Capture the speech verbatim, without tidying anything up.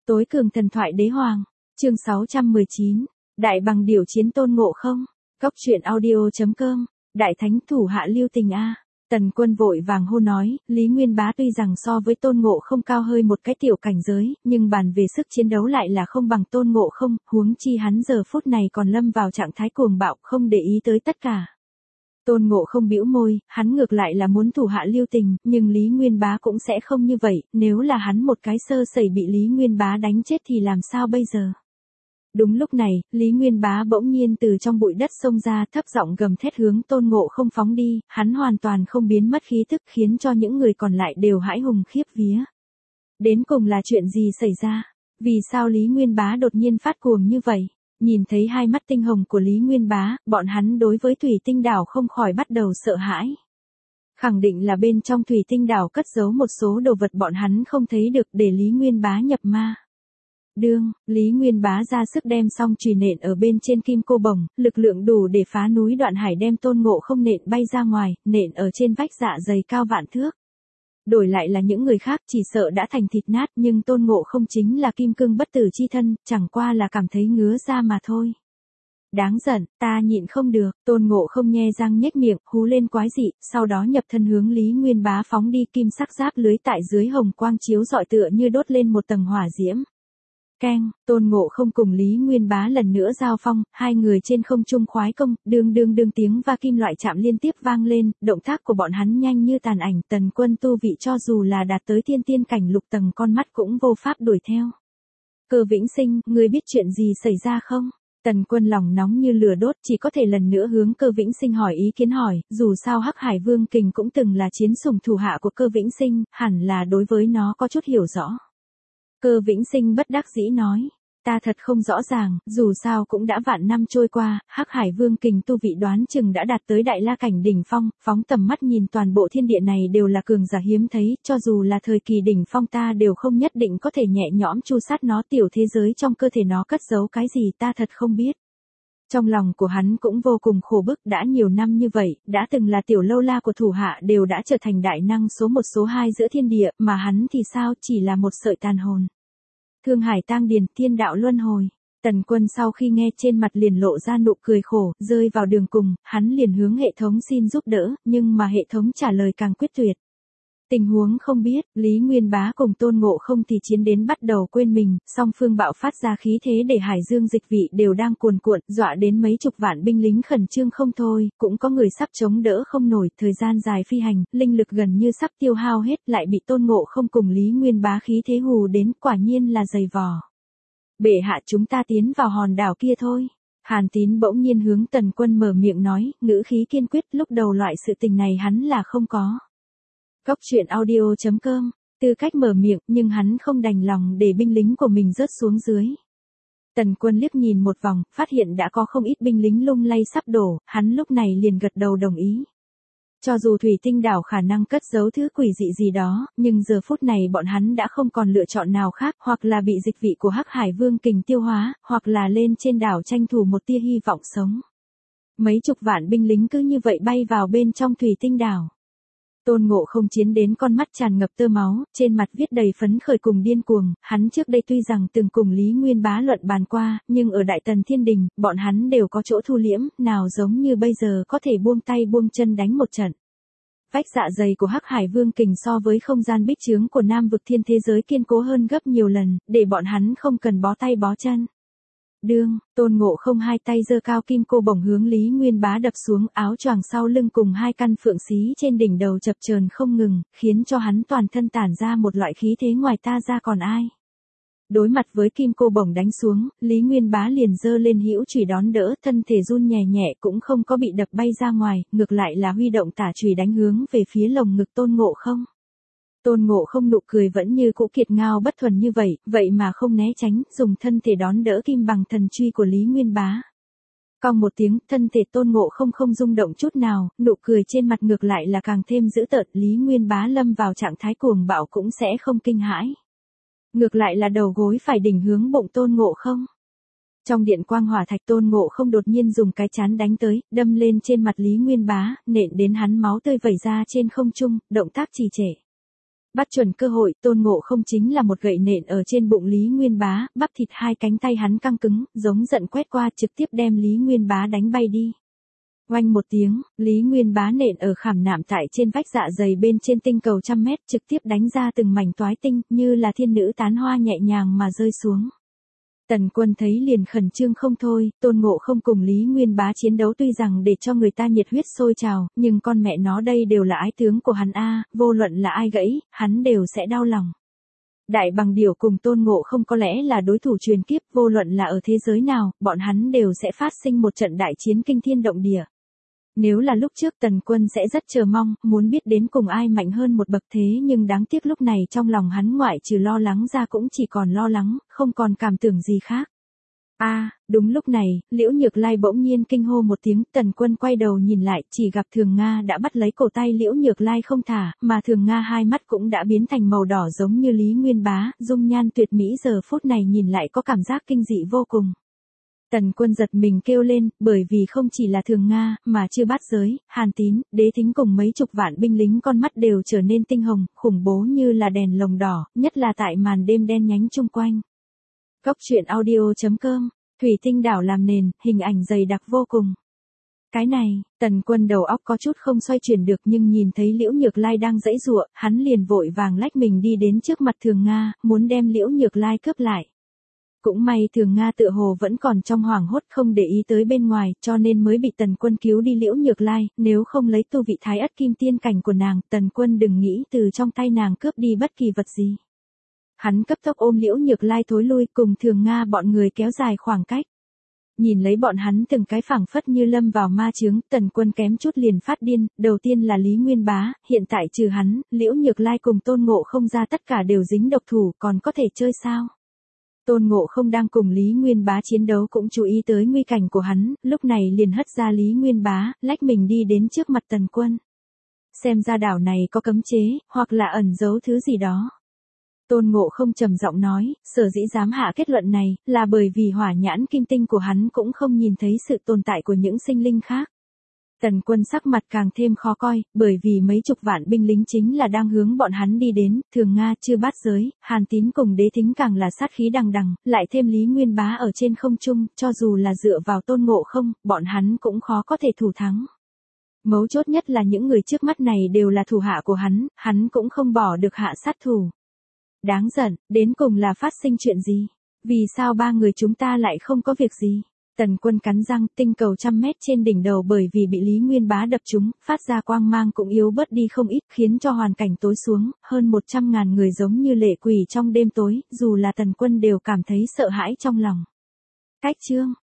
Tối cường thần thoại đế hoàng, chương sáu trăm mười chín, đại bằng điểu chiến Tôn Ngộ Không, Cốc truyện audio chấm com, đại thánh thủ hạ lưu tình a. Tần Quân vội vàng hô nói, Lý Nguyên Bá tuy rằng so với Tôn Ngộ Không cao hơi một cái tiểu cảnh giới, nhưng bàn về sức chiến đấu lại là không bằng Tôn Ngộ Không, huống chi hắn giờ phút này còn lâm vào trạng thái cuồng bạo, không để ý tới tất cả. Tôn Ngộ Không bĩu môi, hắn ngược lại là muốn thủ hạ lưu tình, nhưng Lý Nguyên Bá cũng sẽ không như vậy, nếu là hắn một cái sơ sẩy bị Lý Nguyên Bá đánh chết thì làm sao bây giờ? Đúng lúc này, Lý Nguyên Bá bỗng nhiên từ trong bụi đất xông ra, thấp giọng gầm thét hướng Tôn Ngộ Không phóng đi, hắn hoàn toàn không biến mất khí tức, khiến cho những người còn lại đều hãi hùng khiếp vía. Đến cùng là chuyện gì xảy ra? Vì sao Lý Nguyên Bá đột nhiên phát cuồng như vậy? Nhìn thấy hai mắt tinh hồng của Lý Nguyên Bá, bọn hắn đối với Thủy Tinh Đảo không khỏi bắt đầu sợ hãi. Khẳng định là bên trong Thủy Tinh Đảo cất giấu một số đồ vật bọn hắn không thấy được để Lý Nguyên Bá nhập ma. Đương, Lý Nguyên Bá ra sức đem xong chùy nện ở bên trên kim cô bồng, lực lượng đủ để phá núi Đoạn Hải đem Tôn Ngộ Không nện bay ra ngoài, nện ở trên vách dạ dày cao vạn thước. Đổi lại là những người khác chỉ sợ đã thành thịt nát, nhưng Tôn Ngộ Không chính là kim cương bất tử chi thân, chẳng qua là cảm thấy ngứa da mà thôi. Đáng giận, ta nhịn không được, Tôn Ngộ Không nhe răng nhếch miệng, hú lên quái dị, sau đó nhập thân hướng Lý Nguyên Bá phóng đi, kim sắc giáp lưới tại dưới hồng quang chiếu rọi tựa như đốt lên một tầng hỏa diễm. Keng, Tôn Ngộ Không cùng Lý Nguyên Bá lần nữa giao phong, hai người trên không trung khoái công, đương đương đương tiếng va kim loại chạm liên tiếp vang lên, động tác của bọn hắn nhanh như tàn ảnh, Tần Quân tu vị cho dù là đạt tới thiên tiên cảnh lục tầng con mắt cũng vô pháp đuổi theo. Cơ Vĩnh Sinh, ngươi biết chuyện gì xảy ra không? Tần Quân lòng nóng như lửa đốt, chỉ có thể lần nữa hướng Cơ Vĩnh Sinh hỏi ý kiến hỏi, dù sao Hắc Hải Vương Kình cũng từng là chiến sủng thủ hạ của Cơ Vĩnh Sinh, hẳn là đối với nó có chút hiểu rõ. Cơ Vĩnh Sinh bất đắc dĩ nói, ta thật không rõ ràng, dù sao cũng đã vạn năm trôi qua, Hắc Hải Vương Kình tu vị đoán chừng đã đạt tới đại la cảnh đỉnh phong, phóng tầm mắt nhìn toàn bộ thiên địa này đều là cường giả hiếm thấy, cho dù là thời kỳ đỉnh phong ta đều không nhất định có thể nhẹ nhõm chu sát nó, tiểu thế giới trong cơ thể nó cất giấu cái gì ta thật không biết. Trong lòng của hắn cũng vô cùng khổ bức, đã nhiều năm như vậy, đã từng là tiểu lâu la của thủ hạ đều đã trở thành đại năng số một số hai giữa thiên địa, mà hắn thì sao, chỉ là một sợi tàn hồn. Thương Hải tang điền, thiên đạo luân hồi. Tần Quân sau khi nghe trên mặt liền lộ ra nụ cười khổ, rơi vào đường cùng, hắn liền hướng hệ thống xin giúp đỡ, nhưng mà hệ thống trả lời càng quyết tuyệt. Tình huống không biết, Lý Nguyên Bá cùng Tôn Ngộ Không thì chiến đến bắt đầu quên mình, song phương bạo phát ra khí thế để Hải Dương dịch vị đều đang cuồn cuộn, dọa đến mấy chục vạn binh lính khẩn trương không thôi, cũng có người sắp chống đỡ không nổi, thời gian dài phi hành, linh lực gần như sắp tiêu hao hết, lại bị Tôn Ngộ Không cùng Lý Nguyên Bá khí thế hù đến, quả nhiên là dày vò. Bệ hạ, chúng ta tiến vào hòn đảo kia thôi. Hàn Tín bỗng nhiên hướng Tần Quân mở miệng nói, ngữ khí kiên quyết, lúc đầu loại sự tình này hắn là không có. Cốc truyện audio chấm com, tư cách mở miệng, nhưng hắn không đành lòng để binh lính của mình rớt xuống dưới. Tần Quân liếc nhìn một vòng, phát hiện đã có không ít binh lính lung lay sắp đổ, hắn lúc này liền gật đầu đồng ý. Cho dù Thủy Tinh Đảo khả năng cất giấu thứ quỷ dị gì đó, nhưng giờ phút này bọn hắn đã không còn lựa chọn nào khác, hoặc là bị dịch vị của Hắc Hải Vương Kình tiêu hóa, hoặc là lên trên đảo tranh thủ một tia hy vọng sống. Mấy chục vạn binh lính cứ như vậy bay vào bên trong Thủy Tinh Đảo. Tôn Ngộ Không chiến đến con mắt tràn ngập tơ máu, trên mặt viết đầy phấn khởi cùng điên cuồng, hắn trước đây tuy rằng từng cùng Lý Nguyên Bá luận bàn qua, nhưng ở Đại Tần Thiên Đình, bọn hắn đều có chỗ thu liễm, nào giống như bây giờ có thể buông tay buông chân đánh một trận. Vách dạ dày của Hắc Hải Vương Kình so với không gian bích trướng của Nam vực thiên thế giới kiên cố hơn gấp nhiều lần, để bọn hắn không cần bó tay bó chân. Đương, Tôn Ngộ Không hai tay giơ cao kim cô bổng hướng Lý Nguyên Bá đập xuống, áo choàng sau lưng cùng hai căn phượng xí trên đỉnh đầu chập chờn không ngừng, khiến cho hắn toàn thân tản ra một loại khí thế ngoài ta ra còn ai. Đối mặt với kim cô bổng đánh xuống, Lý Nguyên Bá liền giơ lên hữu chùy đón đỡ, thân thể run nhẹ nhẹ cũng không có bị đập bay ra ngoài, ngược lại là huy động tả chùy đánh hướng về phía lồng ngực Tôn Ngộ Không. Tôn Ngộ Không nụ cười vẫn như cũ kiệt ngao bất thuần như vậy, vậy mà không né tránh, dùng thân thể đón đỡ kim bằng thần truy của Lý Nguyên Bá. Cong một tiếng, thân thể Tôn Ngộ Không không rung động chút nào, nụ cười trên mặt ngược lại là càng thêm dữ tợn, Lý Nguyên Bá lâm vào trạng thái cuồng bạo cũng sẽ không kinh hãi. Ngược lại là đầu gối phải đỉnh hướng bụng Tôn Ngộ Không. Trong điện quang hỏa thạch, Tôn Ngộ Không đột nhiên dùng cái chán đánh tới, đâm lên trên mặt Lý Nguyên Bá, nện đến hắn máu tươi vẩy ra trên không trung, động tác trì trệ. Bắt chuẩn cơ hội, Tôn Ngộ Không chính là một gậy nện ở trên bụng Lý Nguyên Bá, bắp thịt hai cánh tay hắn căng cứng, giống giận quét qua trực tiếp đem Lý Nguyên Bá đánh bay đi. Oanh một tiếng, Lý Nguyên Bá nện ở khảm nạm tại trên vách dạ dày bên trên tinh cầu trăm mét trực tiếp đánh ra từng mảnh toái tinh như là thiên nữ tán hoa nhẹ nhàng mà rơi xuống. Tần Quân thấy liền khẩn trương không thôi, Tôn Ngộ Không cùng Lý Nguyên Bá chiến đấu tuy rằng để cho người ta nhiệt huyết sôi trào, nhưng con mẹ nó đây đều là ái tướng của hắn a, vô luận là ai gãy, hắn đều sẽ đau lòng. Đại Bằng Điểu cùng Tôn Ngộ Không có lẽ là đối thủ truyền kiếp, vô luận là ở thế giới nào, bọn hắn đều sẽ phát sinh một trận đại chiến kinh thiên động địa. Nếu là lúc trước Tần Quân sẽ rất chờ mong, muốn biết đến cùng ai mạnh hơn một bậc thế nhưng đáng tiếc lúc này trong lòng hắn ngoại trừ lo lắng ra cũng chỉ còn lo lắng, không còn cảm tưởng gì khác. A, à, đúng lúc này, Liễu Nhược Lai bỗng nhiên kinh hô một tiếng, Tần Quân quay đầu nhìn lại, chỉ gặp Thường Nga đã bắt lấy cổ tay Liễu Nhược Lai không thả, mà Thường Nga hai mắt cũng đã biến thành màu đỏ giống như Lý Nguyên Bá, dung nhan tuyệt mỹ giờ phút này nhìn lại có cảm giác kinh dị vô cùng. Tần Quân giật mình kêu lên, bởi vì không chỉ là Thường Nga, mà Chư Bát Giới, Hàn Tín, Đế Thính cùng mấy chục vạn binh lính con mắt đều trở nên tinh hồng, khủng bố như là đèn lồng đỏ, nhất là tại màn đêm đen nhánh chung quanh. Cốc truyện audio chấm com, thủy tinh đảo làm nền, hình ảnh dày đặc vô cùng. Cái này, Tần Quân đầu óc có chút không xoay chuyển được nhưng nhìn thấy Liễu Nhược Lai đang giãy giụa, hắn liền vội vàng lách mình đi đến trước mặt Thường Nga, muốn đem Liễu Nhược Lai cướp lại. Cũng may Thường Nga tựa hồ vẫn còn trong hoảng hốt không để ý tới bên ngoài, cho nên mới bị Tần Quân cứu đi Liễu Nhược Lai, nếu không lấy tu vị thái ất kim tiên cảnh của nàng, Tần Quân đừng nghĩ từ trong tay nàng cướp đi bất kỳ vật gì. Hắn cấp tốc ôm Liễu Nhược Lai thối lui cùng Thường Nga bọn người kéo dài khoảng cách. Nhìn lấy bọn hắn từng cái phảng phất như lâm vào ma chướng, Tần Quân kém chút liền phát điên, đầu tiên là Lý Nguyên Bá, hiện tại trừ hắn, Liễu Nhược Lai cùng Tôn Ngộ Không ra tất cả đều dính độc thủ, còn có thể chơi sao? Tôn Ngộ Không đang cùng Lý Nguyên Bá chiến đấu cũng chú ý tới nguy cảnh của hắn, lúc này liền hất ra Lý Nguyên Bá, lách mình đi đến trước mặt Tần Quân. Xem ra đảo này có cấm chế, hoặc là ẩn giấu thứ gì đó. Tôn Ngộ Không trầm giọng nói, sở dĩ dám hạ kết luận này, là bởi vì hỏa nhãn kim tinh của hắn cũng không nhìn thấy sự tồn tại của những sinh linh khác. Tần Quân sắc mặt càng thêm khó coi, bởi vì mấy chục vạn binh lính chính là đang hướng bọn hắn đi đến, Thường Nga, Chư Bát Giới, Hàn Tín cùng Đế Thính càng là sát khí đằng đằng, lại thêm Lý Nguyên Bá ở trên không trung, cho dù là dựa vào Tôn Ngộ Không, bọn hắn cũng khó có thể thủ thắng. Mấu chốt nhất là những người trước mắt này đều là thủ hạ của hắn, hắn cũng không bỏ được hạ sát thủ. Đáng giận, đến cùng là phát sinh chuyện gì? Vì sao ba người chúng ta lại không có việc gì? Tần Quân cắn răng, tinh cầu trăm mét trên đỉnh đầu bởi vì bị Lý Nguyên Bá đập trúng, phát ra quang mang cũng yếu bớt đi không ít, khiến cho hoàn cảnh tối xuống, hơn một trăm ngàn người giống như lệ quỷ trong đêm tối, dù là Tần Quân đều cảm thấy sợ hãi trong lòng. Cách chương